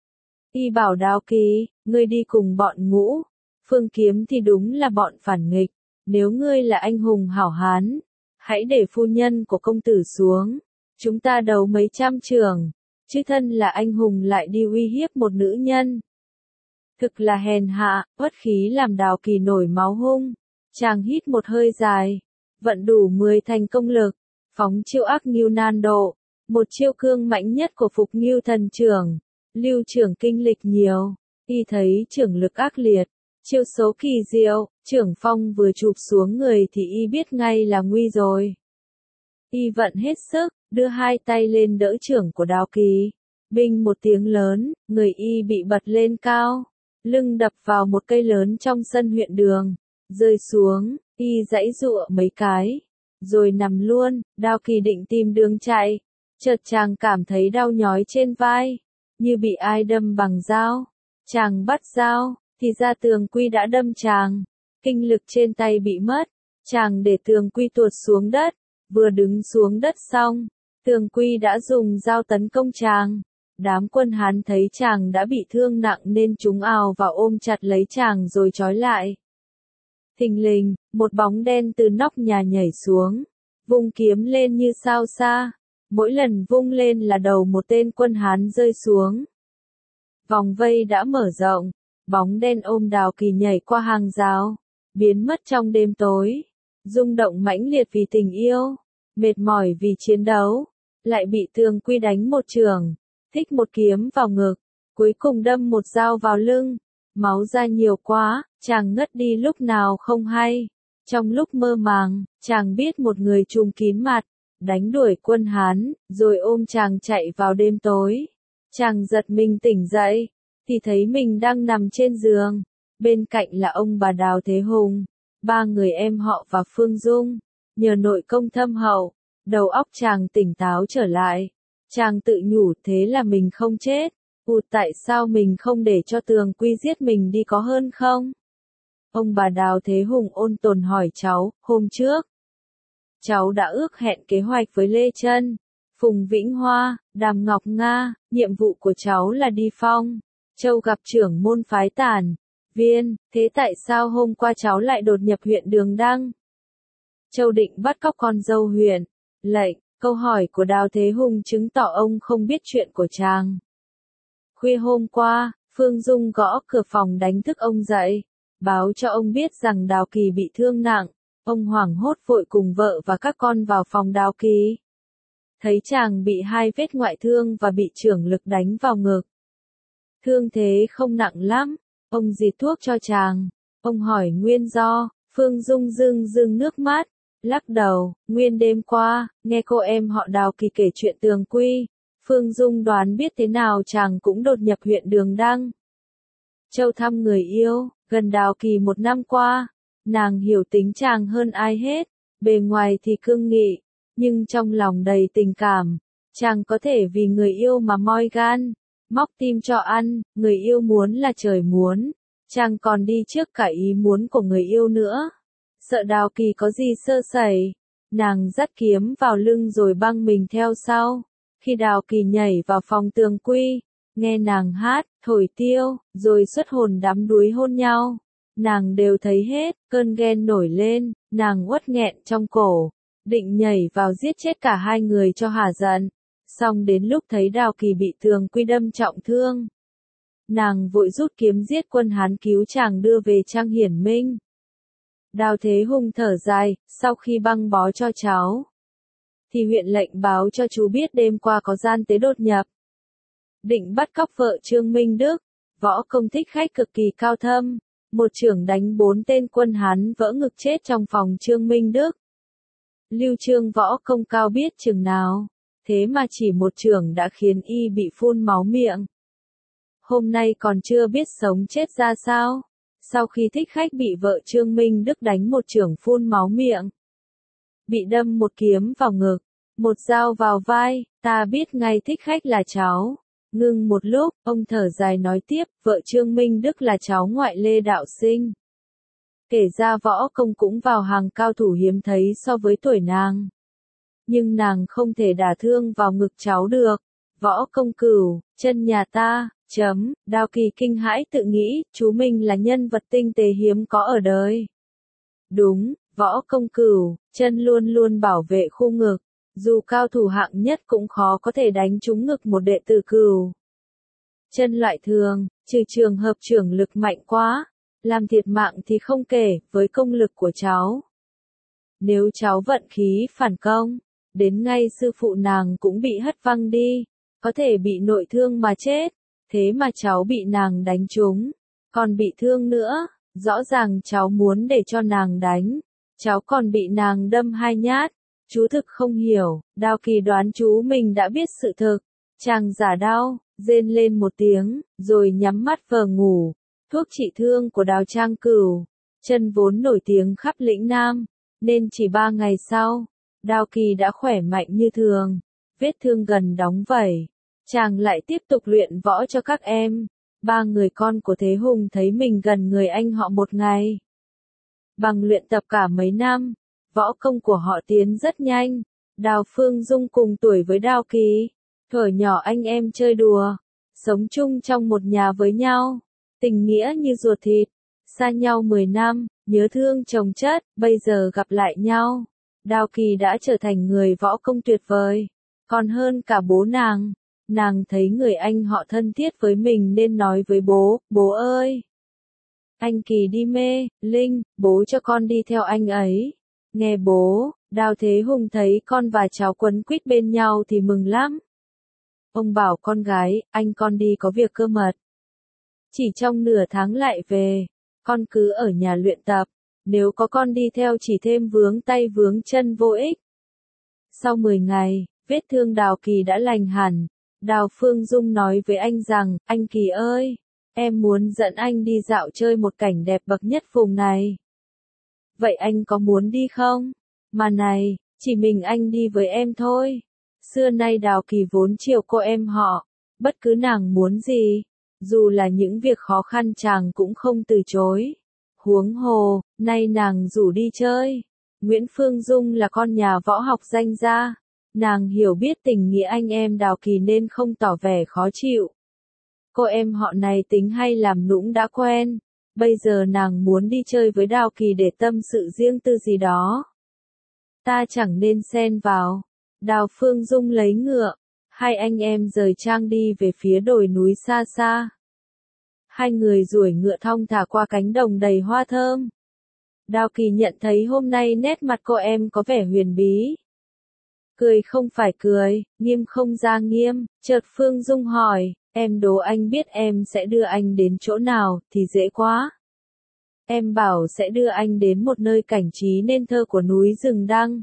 Y bảo Đao Kỳ, ngươi đi cùng bọn Ngũ Phương Kiếm thì đúng là bọn phản nghịch, nếu ngươi là anh hùng hảo hán, hãy để phu nhân của công tử xuống, chúng ta đấu mấy trăm trường, chứ thân là anh hùng lại đi uy hiếp một nữ nhân. Thực là hèn hạ, uất khí làm Đao Kỳ nổi máu hung. Chàng hít một hơi dài, vận đủ 10 thành công lực, phóng chiêu ác ngưu nan độ, một chiêu cương mạnh nhất của Phục Ngưu Thần Chưởng. Lưu Trưởng kinh lịch nhiều, y thấy chưởng lực ác liệt, chiêu số kỳ diệu, chưởng phong vừa chụp xuống người thì y biết ngay là nguy rồi. Y vận hết sức, đưa hai tay lên đỡ chưởng của Đao Kỳ, binh một tiếng lớn, người y bị bật lên cao, lưng đập vào một cây lớn trong sân huyện đường, rơi xuống, y giãy giụa mấy cái, rồi nằm luôn. Đao Kỳ định tìm đường chạy, chợt chàng cảm thấy đau nhói trên vai, như bị ai đâm bằng dao. Chàng bắt dao, thì ra Tường Quy đã đâm chàng, kinh lực trên tay bị mất, chàng để Tường Quy tuột xuống đất, vừa đứng xuống đất xong, Tường Quy đã dùng dao tấn công chàng. Đám quân Hán thấy chàng đã bị thương nặng nên chúng ào vào ôm chặt lấy chàng rồi trói lại. Thình lình, một bóng đen từ nóc nhà nhảy xuống, vung kiếm lên như sao xa, mỗi lần vung lên là đầu một tên quân Hán rơi xuống. Vòng vây đã mở rộng, bóng đen ôm Đao Kỳ nhảy qua hàng rào, biến mất trong đêm tối, rung động mãnh liệt vì tình yêu, mệt mỏi vì chiến đấu, lại bị Tường Quy đánh một chưởng, thích một kiếm vào ngực, cuối cùng đâm một dao vào lưng, máu ra nhiều quá, chàng ngất đi lúc nào không hay. Trong lúc mơ màng, chàng biết một người trùm kín mặt, đánh đuổi quân Hán, rồi ôm chàng chạy vào đêm tối. Chàng giật mình tỉnh dậy, thì thấy mình đang nằm trên giường, bên cạnh là ông bà Đào Thế Hùng, 3 người em họ và Phương Dung. Nhờ nội công thâm hậu, đầu óc chàng tỉnh táo trở lại. Chàng tự nhủ thế là mình không chết, tại sao mình không để cho Tường Quy giết mình đi có hơn không? Ông bà Đào Thế Hùng ôn tồn hỏi cháu, hôm trước, cháu đã ước hẹn kế hoạch với Lê Trân, Phùng Vĩnh Hoa, Đàm Ngọc Nga, nhiệm vụ của cháu là đi Phong Châu gặp trưởng môn phái Tản Viên, thế tại sao hôm qua cháu lại đột nhập huyện Đường Đăng? Châu định bắt cóc con dâu huyện, lệnh, câu hỏi của Đào Thế Hùng chứng tỏ ông không biết chuyện của chàng. Khuya hôm qua, Phương Dung gõ cửa phòng đánh thức ông dậy, báo cho ông biết rằng Đao Kỳ bị thương nặng. Ông hoảng hốt vội cùng vợ và các con vào phòng Đao Kỳ. Thấy chàng bị 2 vết ngoại thương và bị chưởng lực đánh vào ngực. Thương thế không nặng lắm, ông dì thuốc cho chàng. Ông hỏi nguyên do, Phương Dung rưng nước mắt, lắc đầu, nguyên đêm qua, nghe cô em họ Đao Kỳ kể chuyện Tường Quy. Phương Dung đoán biết thế nào chàng cũng đột nhập huyện Đường Đăng. Châu thăm người yêu, Gần Đào Kỳ 1 năm qua, nàng hiểu tính chàng hơn ai hết, bề ngoài thì cương nghị, nhưng trong lòng đầy tình cảm. Chàng có thể vì người yêu mà moi gan, móc tim cho ăn, người yêu muốn là trời muốn. Chàng còn đi trước cả ý muốn của người yêu nữa. Sợ Đào Kỳ có gì sơ sẩy, nàng dắt kiếm vào lưng rồi băng mình theo sau. Khi Đào Kỳ nhảy vào phòng Tường Quy, nghe nàng hát, thổi tiêu, rồi xuất hồn đắm đuối hôn nhau, nàng đều thấy hết, cơn ghen nổi lên, nàng uất nghẹn trong cổ, định nhảy vào giết chết cả hai người cho hả giận. Xong đến lúc thấy Đào Kỳ bị Tường Quy đâm trọng thương, nàng vội rút kiếm giết quân Hán cứu chàng đưa về Trang Hiển Minh. Đào Thế Hùng thở dài, sau khi băng bó cho cháu, thì huyện lệnh báo cho chú biết đêm qua có gian tế đột nhập, định bắt cóc vợ Trương Minh Đức. Võ Công thích khách cực kỳ cao thâm, một chưởng đánh 4 tên quân Hán vỡ ngực chết trong phòng Trương Minh Đức. Lưu Trương Võ Công cao biết chừng nào, thế mà chỉ một chưởng đã khiến y bị phun máu miệng. Hôm nay còn chưa biết sống chết ra sao. Sau khi thích khách bị vợ Trương Minh Đức đánh một chưởng phun máu miệng, bị đâm một kiếm vào ngực, một dao vào vai, ta biết ngay thích khách là cháu. Ngừng một lúc, ông thở dài nói tiếp, vợ Trương Minh Đức là cháu ngoại Lê Đạo Sinh. Kể ra Võ Công cũng vào hàng cao thủ hiếm thấy so với tuổi nàng. Nhưng nàng không thể đả thương vào ngực cháu được. Võ Công cửu, chân nhà ta, Đào Kỳ kinh hãi tự nghĩ, chú mình là nhân vật tinh tế hiếm có ở đời. Đúng, Võ Công cửu, chân luôn luôn bảo vệ khu ngực. Dù cao thủ hạng nhất cũng khó có thể đánh trúng ngực một đệ tử cửu. Chân loại thường, trừ trường hợp trưởng lực mạnh quá, làm thiệt mạng thì không kể, với công lực của cháu. Nếu cháu vận khí phản công, đến ngay sư phụ nàng cũng bị hất văng đi, có thể bị nội thương mà chết, thế mà cháu bị nàng đánh trúng, còn bị thương nữa, rõ ràng cháu muốn để cho nàng đánh, cháu còn bị nàng đâm 2 nhát. Chú thực không hiểu, Đào Kỳ đoán chú mình đã biết sự thực, chàng giả đau, rên lên một tiếng, rồi nhắm mắt vờ ngủ. Thuốc trị thương của Đào Trang Cửu, chân vốn nổi tiếng khắp lĩnh Nam, nên chỉ 3 ngày sau, Đào Kỳ đã khỏe mạnh như thường, vết thương gần đóng vảy. Chàng lại tiếp tục luyện võ cho các em. 3 người con của Thế Hùng thấy mình gần người anh họ một ngày. Bằng luyện tập cả mấy năm, võ công của họ tiến rất nhanh. Đào Phương Dung cùng tuổi với Đào Kỳ, thuở nhỏ anh em chơi đùa, sống chung trong một nhà với nhau, tình nghĩa như ruột thịt, xa nhau 10 năm, nhớ thương chồng chất, bây giờ gặp lại nhau. Đào Kỳ đã trở thành người võ công tuyệt vời, còn hơn cả bố nàng. Nàng thấy người anh họ thân thiết với mình nên nói với bố, bố ơi! Anh Kỳ đi Mê Linh, bố cho con đi theo anh ấy. Nghe bố, Đào Thế Hùng thấy con và cháu quấn quýt bên nhau thì mừng lắm. Ông bảo con gái, anh con đi có việc cơ mật. Chỉ trong nửa tháng lại về, con cứ ở nhà luyện tập, nếu có con đi theo chỉ thêm vướng tay vướng chân vô ích. Sau 10 ngày, vết thương Đào Kỳ đã lành hẳn. Đào Phương Dung nói với anh rằng, anh Kỳ ơi, em muốn dẫn anh đi dạo chơi một cảnh đẹp bậc nhất vùng này. Vậy anh có muốn đi không? Mà này, chỉ mình anh đi với em thôi. Xưa nay Đào Kỳ vốn chiều cô em họ, bất cứ nàng muốn gì, dù là những việc khó khăn chàng cũng không từ chối. Huống hồ, nay nàng rủ đi chơi. Nguyễn Phương Dung là con nhà võ học danh gia. Nàng hiểu biết tình nghĩa anh em Đào Kỳ nên không tỏ vẻ khó chịu. Cô em họ này tính hay làm nũng đã quen. Bây giờ nàng muốn đi chơi với Đào Kỳ để tâm sự riêng tư gì đó. Ta chẳng nên xen vào. Đào Phương Dung lấy ngựa. Hai anh em rời trang đi về phía đồi núi xa xa. Hai người duỗi ngựa thong thả qua cánh đồng đầy hoa thơm. Đào Kỳ nhận thấy hôm nay nét mặt cô em có vẻ huyền bí. Cười không phải cười, nghiêm không ra nghiêm, chợt Phương Dung hỏi, em đố anh biết em sẽ đưa anh đến chỗ nào, thì dễ quá. Em bảo sẽ đưa anh đến một nơi cảnh trí nên thơ của núi rừng Đăng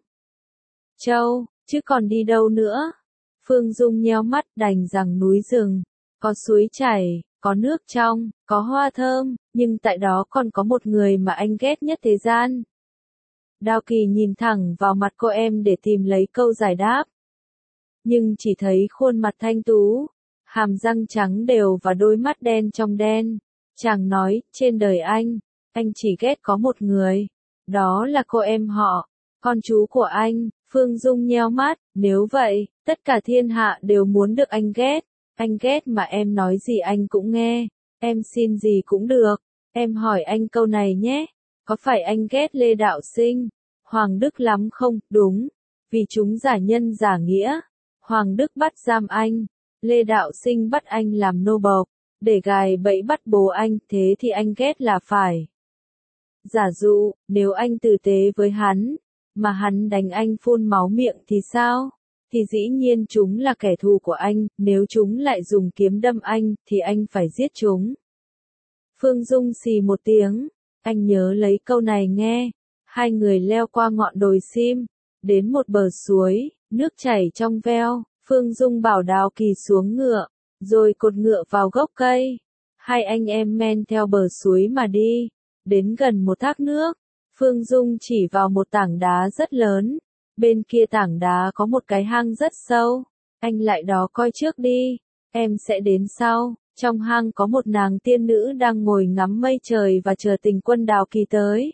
Châu, chứ còn đi đâu nữa. Phương Dung nheo mắt đành rằng núi rừng, có suối chảy, có nước trong, có hoa thơm, nhưng tại đó còn có một người mà anh ghét nhất thế gian. Đao Kỳ nhìn thẳng vào mặt cô em để tìm lấy câu giải đáp. Nhưng chỉ thấy khuôn mặt thanh tú, hàm răng trắng đều và đôi mắt đen trong đen. Chàng nói, trên đời anh chỉ ghét có một người. Đó là cô em họ, con chú của anh. Phương Dung nheo mắt, nếu vậy, tất cả thiên hạ đều muốn được anh ghét. Anh ghét mà em nói gì anh cũng nghe, em xin gì cũng được. Em hỏi anh câu này nhé, có phải anh ghét Lê Đạo Sinh, Hoàng Đức lắm không? Đúng, vì chúng giả nhân giả nghĩa. Hoàng Đức bắt giam anh, Lê Đạo Sinh bắt anh làm nô bộc, để gài bẫy bắt bố anh, thế thì anh ghét là phải. Giả dụ, nếu anh tử tế với hắn, mà hắn đánh anh phun máu miệng thì sao? Thì dĩ nhiên chúng là kẻ thù của anh, nếu chúng lại dùng kiếm đâm anh, thì anh phải giết chúng. Phương Dung xì một tiếng, anh nhớ lấy câu này nghe. Hai người leo qua ngọn đồi sim, đến một bờ suối, nước chảy trong veo. Phương Dung bảo Đao Kỳ xuống ngựa, rồi cột ngựa vào gốc cây. Hai anh em men theo bờ suối mà đi, đến gần một thác nước. Phương Dung chỉ vào một tảng đá rất lớn, bên kia tảng đá có một cái hang rất sâu. Anh lại đó coi trước đi, em sẽ đến sau. Trong hang có một nàng tiên nữ đang ngồi ngắm mây trời và chờ tình quân Đao Kỳ tới.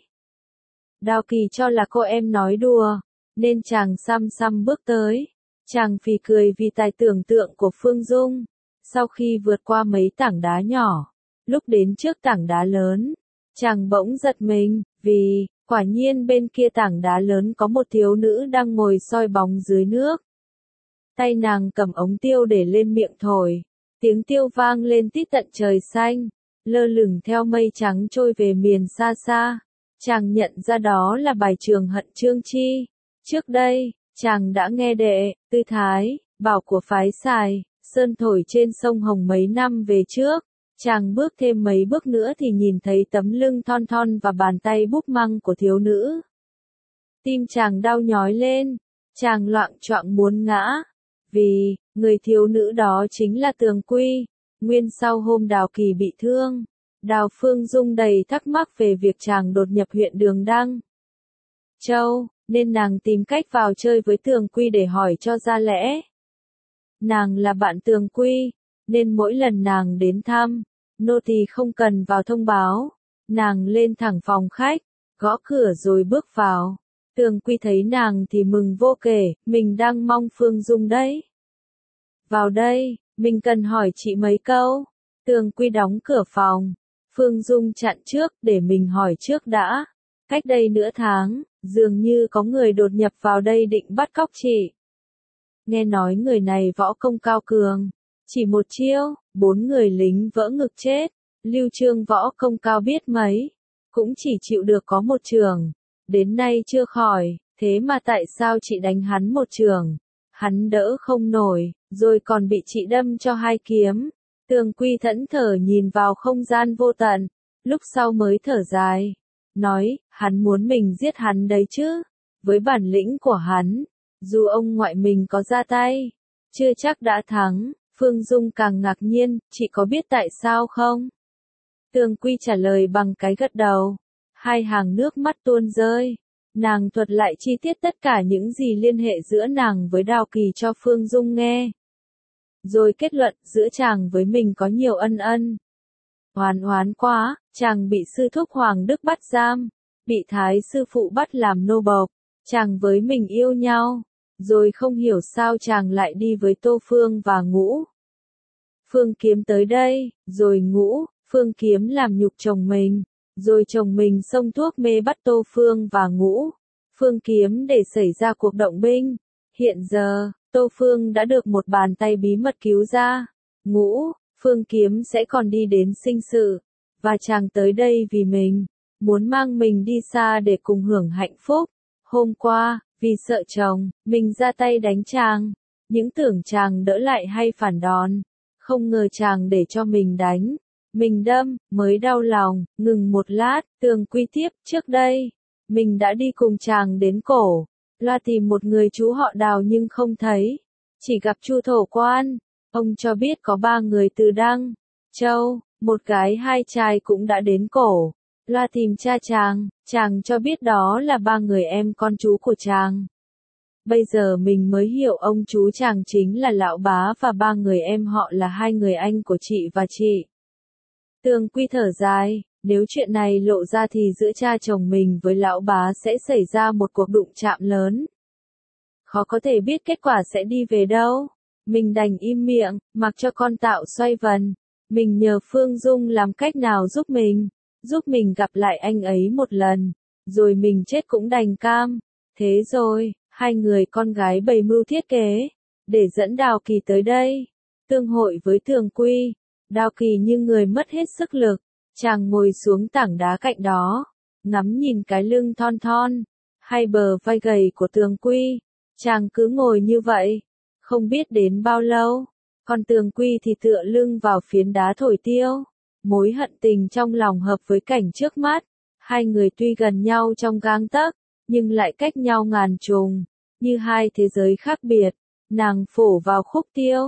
Đao Kỳ cho là cô em nói đùa, nên chàng xăm xăm bước tới. Chàng phì cười vì tài tưởng tượng của Phương Dung. Sau khi vượt qua mấy tảng đá nhỏ, lúc đến trước tảng đá lớn, chàng bỗng giật mình, vì, quả nhiên bên kia tảng đá lớn có một thiếu nữ đang ngồi soi bóng dưới nước. Tay nàng cầm ống tiêu để lên miệng thổi, tiếng tiêu vang lên tít tận trời xanh, lơ lửng theo mây trắng trôi về miền xa xa. Chàng nhận ra đó là bài Trường Hận Chương Chi. Trước đây, chàng đã nghe đệ, Tư Thái, bảo của phái Sài, Sơn thổi trên sông Hồng mấy năm về trước. Chàng bước thêm mấy bước nữa thì nhìn thấy tấm lưng thon thon và bàn tay búp măng của thiếu nữ. Tim chàng đau nhói lên, chàng loạng choạng muốn ngã, vì, người thiếu nữ đó chính là Tường Quy. Nguyên sau hôm Đao Kỳ bị thương, Đào Phương Dung đầy thắc mắc về việc chàng đột nhập huyện Đường Đăng Châu, nên nàng tìm cách vào chơi với Tường Quy để hỏi cho ra lẽ. Nàng là bạn Tường Quy, nên mỗi lần nàng đến thăm, nô tỳ không cần vào thông báo. Nàng lên thẳng phòng khách, gõ cửa rồi bước vào. Tường Quy thấy nàng thì mừng vô kể, mình đang mong Phương Dung đấy. Vào đây, mình cần hỏi chị mấy câu. Tường Quy đóng cửa phòng. Phương Dung chặn trước, để mình hỏi trước đã. Cách đây nửa tháng, dường như có người đột nhập vào đây định bắt cóc chị. Nghe nói người này võ công cao cường. Chỉ một chiêu, 4 người lính vỡ ngực chết. Lưu Trương võ công cao biết mấy, cũng chỉ chịu được có một chưởng. Đến nay chưa khỏi, thế mà tại sao chị đánh hắn một chưởng? Hắn đỡ không nổi, rồi còn bị chị đâm cho 2 kiếm. Tường Quy thẫn thờ nhìn vào không gian vô tận, lúc sau mới thở dài. Nói, hắn muốn mình giết hắn đấy chứ. Với bản lĩnh của hắn, dù ông ngoại mình có ra tay, chưa chắc đã thắng. Phương Dung càng ngạc nhiên, chị có biết tại sao không? Tường Quy trả lời bằng cái gật đầu. 2 hàng nước mắt tuôn rơi. Nàng thuật lại chi tiết tất cả những gì liên hệ giữa nàng với Đao Kỳ cho Phương Dung nghe. Rồi kết luận, giữa chàng với mình có nhiều ân ân. Oán quá, chàng bị sư thúc Hoàng Đức bắt giam, bị thái sư phụ bắt làm nô bộc, chàng với mình yêu nhau, rồi không hiểu sao chàng lại đi với Tô Phương và Ngũ. Phương Kiếm tới đây, rồi Ngũ, Phương Kiếm làm nhục chồng mình, rồi chồng mình xông thuốc mê bắt Tô Phương và Ngũ, Phương Kiếm để xảy ra cuộc động binh. Hiện giờ, Tô Phương đã được một bàn tay bí mật cứu ra. Ngũ, Phương Kiếm sẽ còn đi đến sinh sự, và chàng tới đây vì mình, muốn mang mình đi xa để cùng hưởng hạnh phúc. Hôm qua, vì sợ chồng, mình ra tay đánh chàng, những tưởng chàng đỡ lại hay phản đòn, không ngờ chàng để cho mình đánh. Mình đâm, mới đau lòng, ngừng một lát, Tường Quy tiếp, trước đây, mình đã đi cùng chàng đến cổ, loa tìm một người chú họ Đào nhưng không thấy, chỉ gặp Chu thổ quan, ông cho biết có 3 người từ Đăng Châu, một gái hai trai cũng đã đến cổ. Loa tìm cha chàng cho biết đó là ba người em con chú của chàng. Bây giờ mình mới hiểu ông chú chàng chính là lão bá và ba người em họ là hai người anh của chị và chị. Tường Quy thở dài, nếu chuyện này lộ ra thì giữa cha chồng mình với lão bá sẽ xảy ra một cuộc đụng chạm lớn. Khó có thể biết kết quả sẽ đi về đâu. Mình đành im miệng, mặc cho con tạo xoay vần. Mình nhờ Phương Dung làm cách nào giúp mình gặp lại anh ấy một lần, rồi mình chết cũng đành cam. Thế rồi, hai người con gái bày mưu thiết kế, để dẫn Đào Kỳ tới đây, tương hội với Tường Quy. Đào Kỳ như người mất hết sức lực, chàng ngồi xuống tảng đá cạnh đó, ngắm nhìn cái lưng thon thon, hai bờ vai gầy của Tường Quy. Chàng cứ ngồi như vậy, không biết đến bao lâu, còn Tường Quy thì tựa lưng vào phiến đá thổi tiêu. Mối hận tình trong lòng hợp với cảnh trước mắt, hai người tuy gần nhau trong gang tấc, nhưng lại cách nhau ngàn trùng, như hai thế giới khác biệt. Nàng phổ vào khúc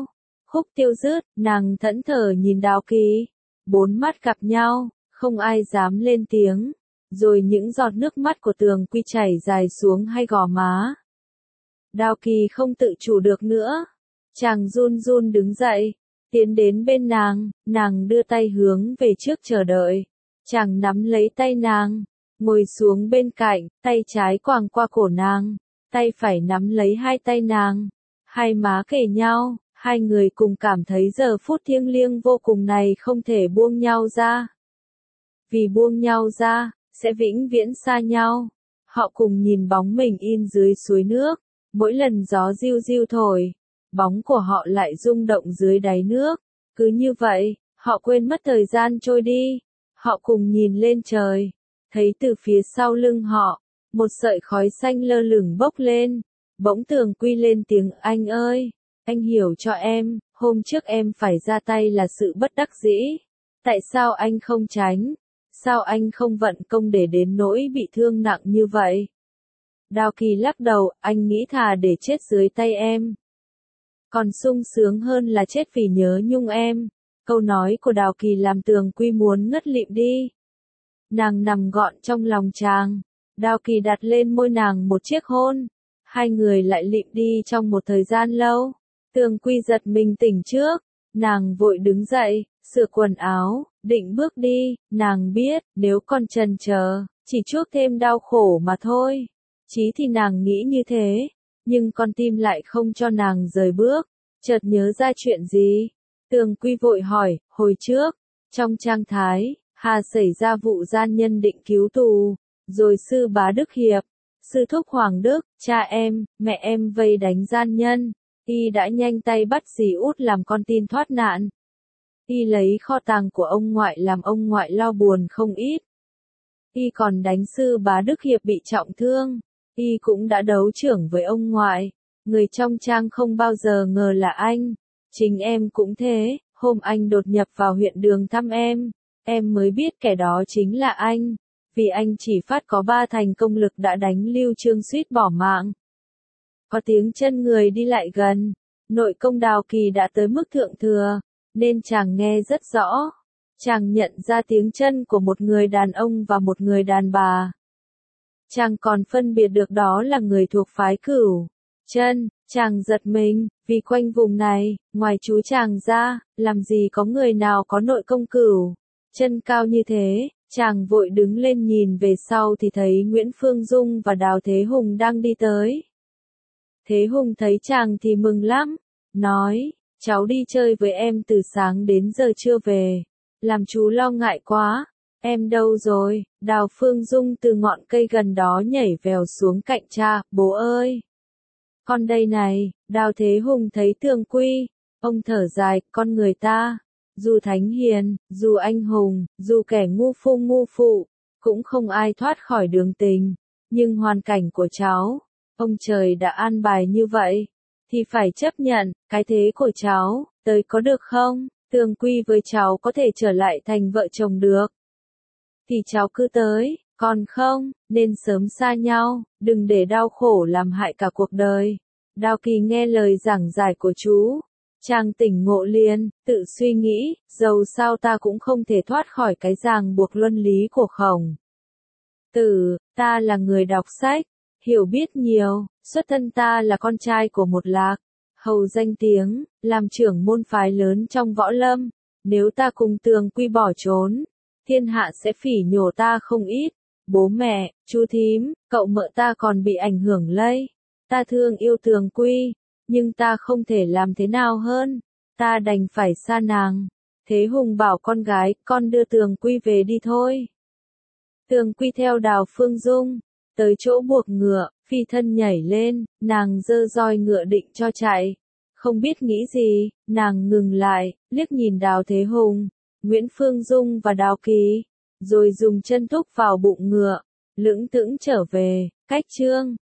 tiêu dứt, nàng thẫn thờ nhìn Đào Kỳ, bốn mắt gặp nhau, không ai dám lên tiếng, rồi những giọt nước mắt của Tường Quy chảy dài xuống hai gò má. Đào Kỳ không tự chủ được nữa, chàng run run đứng dậy, tiến đến bên nàng đưa tay hướng về trước chờ đợi. Chàng nắm lấy tay nàng, ngồi xuống bên cạnh, tay trái quàng qua cổ nàng, tay phải nắm lấy hai tay nàng, hai má kề nhau, hai người cùng cảm thấy giờ phút thiêng liêng vô cùng này không thể buông nhau ra. Vì buông nhau ra, sẽ vĩnh viễn xa nhau. Họ cùng nhìn bóng mình in dưới suối nước, mỗi lần gió riu riu thổi, bóng của họ lại rung động dưới đáy nước. Cứ như vậy, họ quên mất thời gian trôi đi. Họ cùng nhìn lên trời, thấy từ phía sau lưng họ, một sợi khói xanh lơ lửng bốc lên. Bỗng Tường Quy lên tiếng: anh ơi, anh hiểu cho em, hôm trước em phải ra tay là sự bất đắc dĩ. Tại sao anh không tránh? Sao anh không vận công để đến nỗi bị thương nặng như vậy? Đào Kỳ lắc đầu, anh nghĩ thà để chết dưới tay em còn sung sướng hơn là chết vì nhớ nhung em. Câu nói của Đào Kỳ làm Tường Quy muốn ngất lịm đi. Nàng nằm gọn trong lòng chàng, Đào Kỳ đặt lên môi nàng một chiếc hôn. Hai người lại lịm đi trong một thời gian lâu. Tường Quy giật mình tỉnh trước, nàng vội đứng dậy, sửa quần áo, định bước đi. Nàng biết, nếu còn chần chờ, chỉ chuốc thêm đau khổ mà thôi. Chí thì nàng nghĩ như thế, nhưng con tim lại không cho nàng rời bước. Chợt nhớ ra chuyện gì, Tường Quy vội hỏi, hồi trước, trong trang thái, hà xảy ra vụ gian nhân định cứu tù, rồi sư bá Đức Hiệp, sư thúc Hoàng Đức, cha em, mẹ em vây đánh gian nhân, y đã nhanh tay bắt dì út làm con tin thoát nạn. Y lấy kho tàng của ông ngoại làm ông ngoại lo buồn không ít. Y còn đánh sư bá Đức Hiệp bị trọng thương. Y cũng đã đấu trưởng với ông ngoại. Người trong trang không bao giờ ngờ là anh. Chính em cũng thế, hôm anh đột nhập vào huyện Đường thăm em mới biết kẻ đó chính là anh. Vì anh chỉ phát có 3 thành công lực đã đánh Lưu Trương suýt bỏ mạng. Có tiếng chân người đi lại gần, nội công Đào Kỳ đã tới mức thượng thừa, nên chàng nghe rất rõ. Chàng nhận ra tiếng chân của một người đàn ông và một người đàn bà. Chàng còn phân biệt được đó là người thuộc phái Cửu Chân. Chàng giật mình, vì quanh vùng này, ngoài chú chàng ra, làm gì có người nào có nội công Cửu Chân cao như thế. Chàng vội đứng lên nhìn về sau thì thấy Nguyễn Phương Dung và Đào Thế Hùng đang đi tới. Thế Hùng thấy chàng thì mừng lắm, nói, cháu đi chơi với em từ sáng đến giờ chưa về, làm chú lo ngại quá. Em đâu rồi? Đào Phương Dung từ ngọn cây gần đó nhảy vèo xuống cạnh cha, bố ơi! Con đây này. Đào Thế Hùng thấy Tường Quy, ông thở dài, con người ta, dù thánh hiền, dù anh hùng, dù kẻ ngu phụ, cũng không ai thoát khỏi đường tình. Nhưng hoàn cảnh của cháu, ông trời đã an bài như vậy, thì phải chấp nhận, cái thế của cháu, tới có được không? Tường Quy với cháu có thể trở lại thành vợ chồng được. Thì cháu cứ tới, còn không, nên sớm xa nhau, đừng để đau khổ làm hại cả cuộc đời. Đào Kỳ nghe lời giảng giải của chú, Chàng tỉnh ngộ liền, tự suy nghĩ, dầu sao ta cũng không thể thoát khỏi cái ràng buộc luân lý của Khổng Tử, ta là người đọc sách, hiểu biết nhiều, xuất thân ta là con trai của một lạc hầu danh tiếng, làm trưởng môn phái lớn trong võ lâm, nếu ta cùng Tường Quy bỏ trốn, thiên hạ sẽ phỉ nhổ ta không ít. Bố mẹ, chú thím, cậu mợ ta còn bị ảnh hưởng lây. Ta thương yêu Tường Quy, nhưng ta không thể làm thế nào hơn. Ta đành phải xa nàng. Thế Hùng bảo con gái, con đưa Tường Quy về đi thôi. Tường Quy theo Đào Phương Dung, tới chỗ buộc ngựa, phi thân nhảy lên, nàng giơ roi ngựa định cho chạy. Không biết nghĩ gì, nàng ngừng lại, liếc nhìn Đào Thế Hùng, Nguyễn Phương Dung và Đào Kỳ, rồi dùng chân thúc vào bụng ngựa, lững thững trở về, cách chương.